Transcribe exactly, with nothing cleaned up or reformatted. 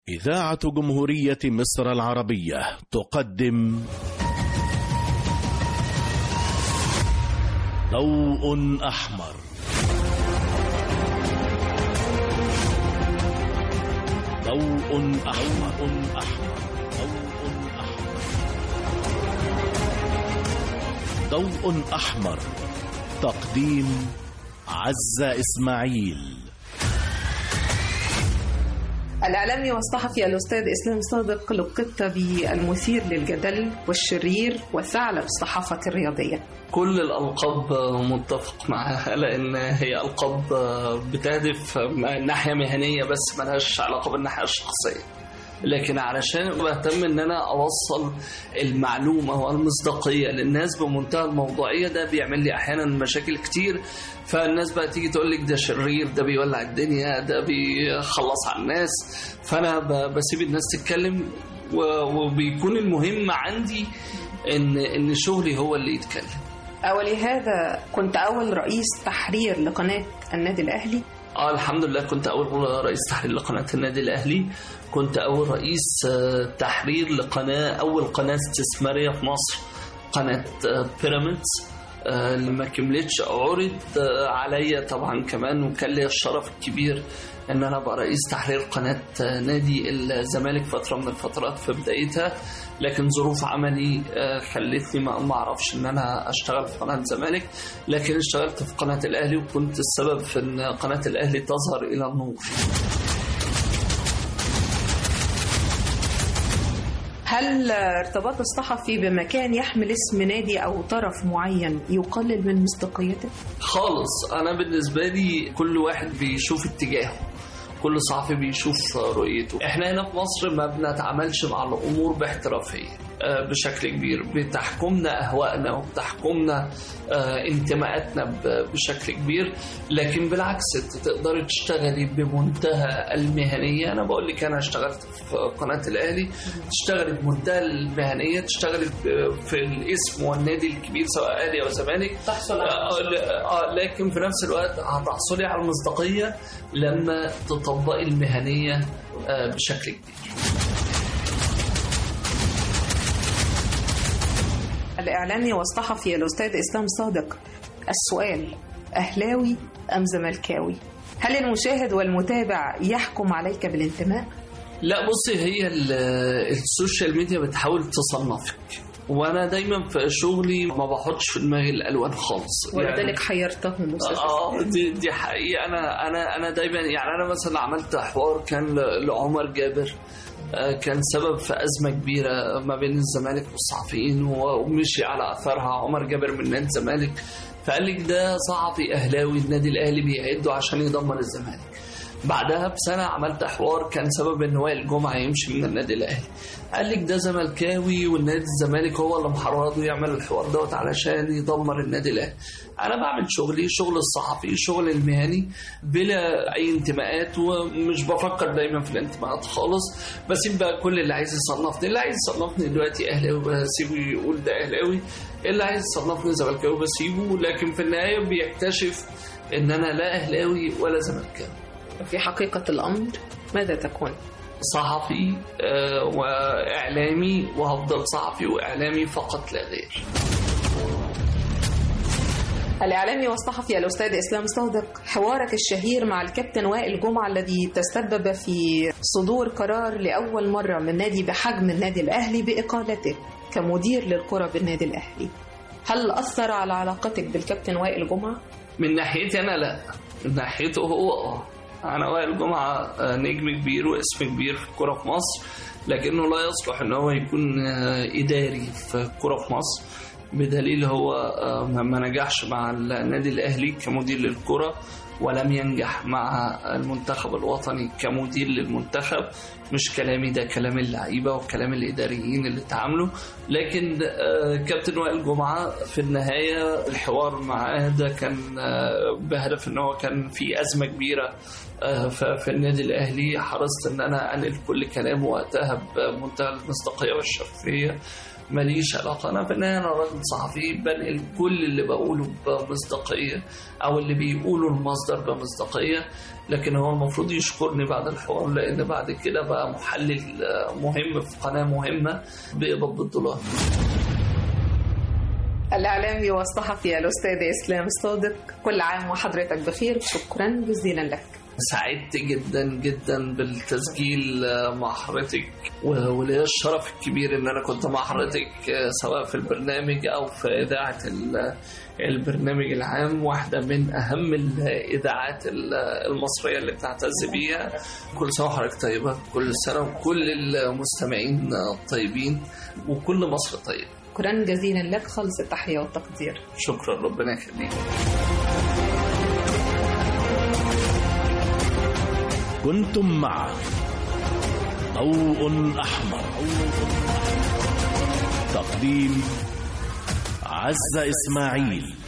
إذاعة جمهورية مصر العربية تقدم ضوء أحمر. ضوء أحمر. أحمر. ضوء أحمر. ضوء أحمر. تقديم عزة إسماعيل. الإعلامي والصحفي الأستاذ إسلام صادق لقبت بالمثير للجدل والشرير وثعلب الصحافة الرياضية. كل الألقاب متفق معها لأن هي ألقاب بتهدف ناحية مهنية بس ملهاش علاقة بالناحية الشخصية، لكن علشان بهتم ان انا اوصل المعلومه والمصداقيه للناس بمنتهى الموضوعيه، ده بيعمل لي احيانا مشاكل كتير. فالناس بقى تيجي تقول لك ده شرير، ده بيولع الدنيا، ده بيخلص على الناس، فانا بسيب الناس تتكلم وبيكون المهم عندي ان ان شغلي هو اللي يتكلم. ولهذا كنت اول رئيس تحرير لقناه النادي الاهلي. اه الحمد لله كنت اول رئيس تحرير لقناه النادي الاهلي، كنت اول رئيس تحرير لقناه اول قناه استثماريه في مصر، قناه بيراميدز اللي ما كملتش، عرض عليا طبعا كمان وكان لي الشرف الكبير ان انا ابقى رئيس تحرير قناه نادي الزمالك فتره من الفترات في بدايتها، لكن ظروف عملي خلتني ما اعرفش ان انا اشتغل في قناه الزمالك، لكن اشتغلت في قناه الاهلي وكنت السبب في ان قناه الاهلي تظهر الى النور. هل ارتباط الصحفي بمكان يحمل اسم نادي أو طرف معين يقلل من مصداقيته؟ خالص، أنا بالنسبة لي كل واحد بيشوف اتجاهه، كل صحفي بيشوف رؤيته. احنا هنا في مصر ما بنتعاملش مع الأمور باحترافية بشكل كبير، بتحكمنا أهوائنا وبتحكمنا انتماءاتنا بشكل كبير، لكن بالعكس تقدري تشتغلي بمنتهى المهنية. أنا بقول لك أنا اشتغلت في قناة الأهلي، تشتغلي بمنتهى المهنية، تشتغلي في الاسم والنادي الكبير سواء أهلي أو زمالك، تحصل آه لكن في نفس الوقت هتحصلي على المصداقية لما تطبقي المهنية بشكل كبير. الإعلامي والصحفي الأستاذ إسلام صادق، السؤال أهلاوي أم زملكاوي؟ هل المشاهد والمتابع يحكم عليك بالانتماء؟ لا بصي، هي السوشيال ميديا بتحاول تصنفك، وانا دايما في شغلي ما بحطش في دماغي الالوان خالص، ولذلك يعني حيرتهم. اه دي دي حقيقه. انا انا انا دايما يعني انا مثلا عملت حوار كان لعمر جابر، كان سبب في أزمة كبيرة ما بين الزمالك والصحفيين، ومشي على أثرها عمر جابر من نادي الزمالك، فقال لك ده صحفي أهلاوي النادي الأهلي بيعده عشان يدمر الزمالك. بعدها بسنة عملت حوار كان سبب ان وائل جمعة يمشي من النادي الأهلي، قال لك ده زملكاوي والنادي الزمالك هو اللي محرضه يعمل الحوار دوت علشان يدمر النادي الأهلي. أنا بعمل شغلي، شغل الصحفي، شغل المهني بلا أي انتماءات، ومش بفكر دايما في الانتماءات خالص، بسيب بقى كل اللي عايز يصنفني، اللي عايز يصنفني دلوقتي أهلاوي بسيبه يقول ده أهلاوي، اللي عايز يصنفني زملكاوي بسيبه، لكن في النهاية بيكتشف إن أنا لا أهلاوي ولا زملكاوي. في حقيقة الأمر ماذا تكون؟ صحفي وإعلامي، وهفضل صحفي وإعلامي فقط لا غير. الإعلامي والصحفي الأستاذ إسلام صادق، حوارك الشهير مع الكابتن وائل جمعة الذي تسبب في صدور قرار لأول مرة من نادي بحجم النادي الأهلي بإقالته كمدير للكرة بالنادي الأهلي، هل أثر على علاقتك بالكابتن وائل جمعة؟ من ناحيتي أنا لا، من ناحيته هو آه أنا وائل جمعة نجم كبير واسم كبير في الكرة في مصر، لكنه لا يصلح أنه هو يكون إداري في الكرة في مصر، بدليل هو ما نجحش مع النادي الأهلي كمدير للكرة، ولم ينجح مع المنتخب الوطني كمدير للمنتخب. مش كلامي ده، كلام اللعيبة وكلام الإداريين اللي تعاملوا. لكن كابتن وائل جمعة في النهاية الحوار معاه ده كان بهدف ان هو كان في أزمة كبيرة في النادي الأهلي، حرصت ان انا انقل كل كلامه وقتها بمنتهى المصداقية والشفافية، ماليش علاقة. أنا في النهاية أنا راجل صحفي بنقل كل اللي بقوله بمصداقية أو اللي بيقوله المصدر بمصداقية، لكن هو المفروض يشكرني بعد الحوار، لأن بعد كده بقى محلل مهم في قناة مهمة بيقبض بالدولار. الإعلامي والصحفي الأستاذ إسلام الصادق، كل عام وحضرتك بخير، شكرا جزيلا لك. سعدت جدا جدا بالتسجيل مع حضرتك، وليا الشرف الكبير ان انا كنت مع حضرتك سواء في البرنامج او في اذاعه البرنامج العام، واحده من اهم الاذاعات المصريه اللي بتعتز بيها. كل سنه وحضرتك طيبه، كل سنه وكل المستمعين طيبين، وكل مصر طيب. شكرا جزيلا لك، خالص التحيه والتقدير. شكرا، ربنا يخليك. كنتم مع ضوء أحمر، تقديم عزة إسماعيل.